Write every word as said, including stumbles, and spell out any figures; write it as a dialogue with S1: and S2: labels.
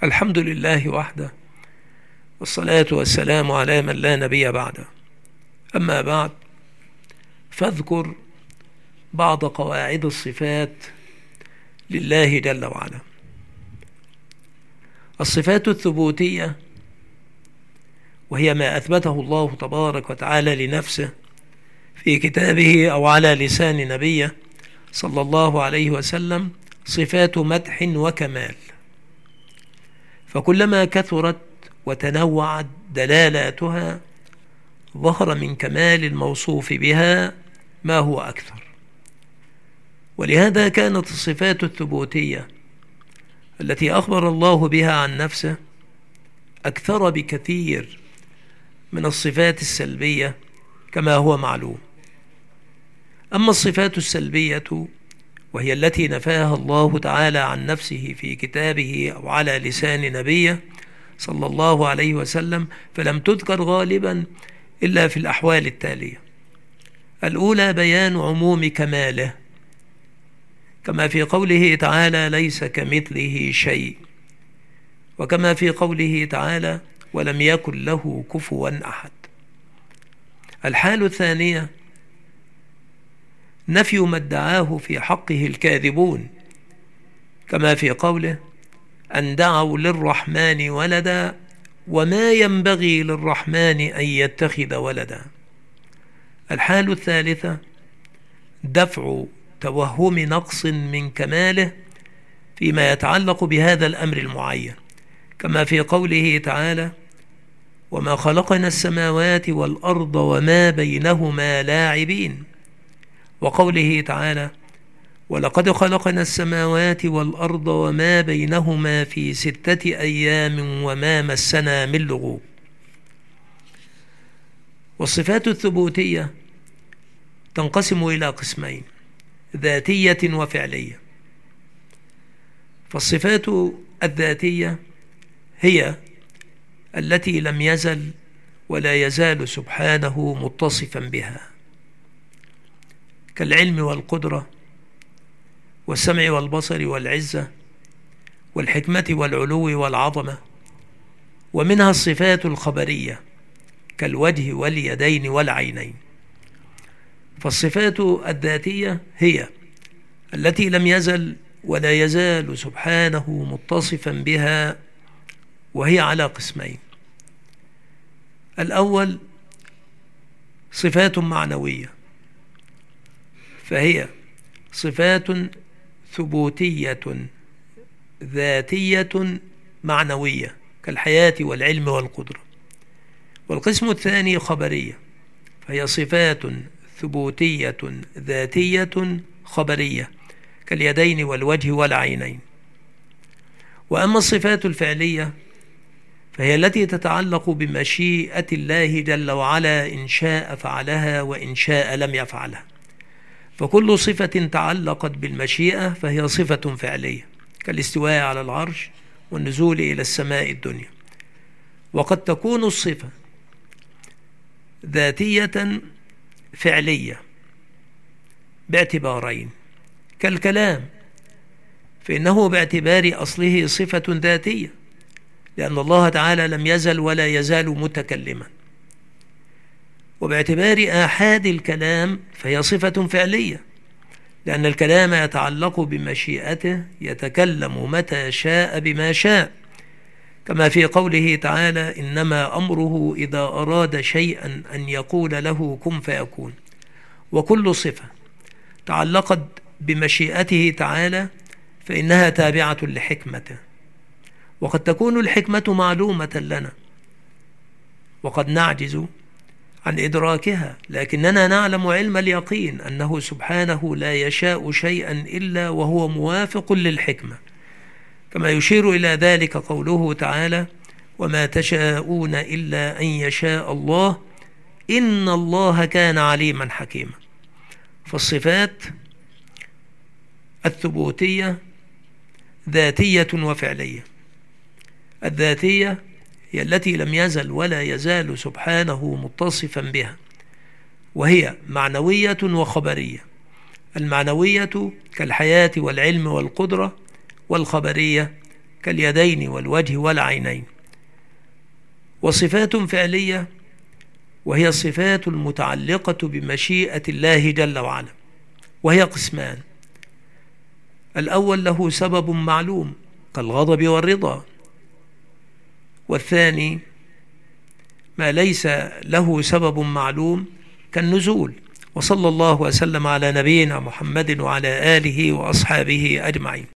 S1: الحمد لله وحده، والصلاة والسلام على من لا نبي بعده. أما بعد، فاذكر بعض قواعد الصفات لله جل وعلا. الصفات الثبوتية، وهي ما أثبته الله تبارك وتعالى لنفسه في كتابه أو على لسان نبيه صلى الله عليه وسلم، صفات مدح وكمال. فكلما كثرت وتنوعت دلالاتها ظهر من كمال الموصوف بها ما هو أكثر. ولهذا كانت الصفات الثبوتية التي أخبر الله بها عن نفسه أكثر بكثير من الصفات السلبية كما هو معلوم. أما الصفات السلبية، وهي التي نفاها الله تعالى عن نفسه في كتابه أو على لسان نبيه صلى الله عليه وسلم، فلم تذكر غالبا إلا في الأحوال التالية: الأولى بيان عموم كماله، كما في قوله تعالى: ليس كمثله شيء، وكما في قوله تعالى: ولم يكن له كفوا أحد. الحال الثانية نفي ما ادعاه في حقه الكاذبون، كما في قوله: أن دعوا للرحمن ولدا وما ينبغي للرحمن أن يتخذ ولدا. الحال الثالثة دفع توهم نقص من كماله فيما يتعلق بهذا الأمر المعين، كما في قوله تعالى: وما خلقنا السماوات والأرض وما بينهما لاعبين، وقوله تعالى: ولقد خلقنا السماوات والأرض وما بينهما في ستة أيام وما مسنا من لغوب. والصفات الثبوتية تنقسم إلى قسمين: ذاتية وفعلية. فالصفات الذاتية هي التي لم يزل ولا يزال سبحانه متصفا بها، كالعلم والقدرة والسمع والبصر والعزة والحكمة والعلو والعظمة. ومنها الصفات الخبرية كالوجه واليدين والعينين. فالصفات الذاتية هي التي لم يزل ولا يزال سبحانه متصفا بها، وهي على قسمين: الأول صفات معنوية، فهي صفات ثبوتية ذاتية معنوية كالحياة والعلم والقدرة. والقسم الثاني خبرية، فهي صفات ثبوتية ذاتية خبرية كاليدين والوجه والعينين. وأما الصفات الفعلية فهي التي تتعلق بمشيئة الله جل وعلا، إن شاء فعلها وإن شاء لم يفعلها. فكل صفة تعلقت بالمشيئة فهي صفة فعلية، كالاستواء على العرش والنزول إلى السماء الدنيا. وقد تكون الصفة ذاتية فعلية باعتبارين: كالكلام، فإنه باعتبار أصله صفة ذاتية، لأن الله تعالى لم يزل ولا يزال متكلما. وباعتبار آحاد الكلام فهي صفة فعلية، لأن الكلام يتعلق بمشيئته، يتكلم متى شاء بما شاء، كما في قوله تعالى: إنما أمره إذا أراد شيئا أن يقول له كن فيكون. وكل صفة تعلقت بمشيئته تعالى فإنها تابعة لحكمته. وقد تكون الحكمة معلومة لنا وقد نعجز عن إدراكها، لكننا نعلم علم اليقين أنه سبحانه لا يشاء شيئا إلا وهو موافق للحكمة، كما يشير إلى ذلك قوله تعالى: وما تشاءون إلا أن يشاء الله إن الله كان عليما حكيما. فالصفات الثبوتية ذاتية وفعلية. الذاتية هي التي لم يزل ولا يزال سبحانه متصفا بها، وهي معنوية وخبرية. المعنوية كالحياة والعلم والقدرة، والخبرية كاليدين والوجه والعينين. وصفات فعلية وهي الصفات المتعلقة بمشيئة الله جل وعلا، وهي قسمان: الأول له سبب معلوم كالغضب والرضا، والثاني ما ليس له سبب معلوم كالنزول. وصلى الله وسلم على نبينا محمد وعلى آله وأصحابه أجمعين.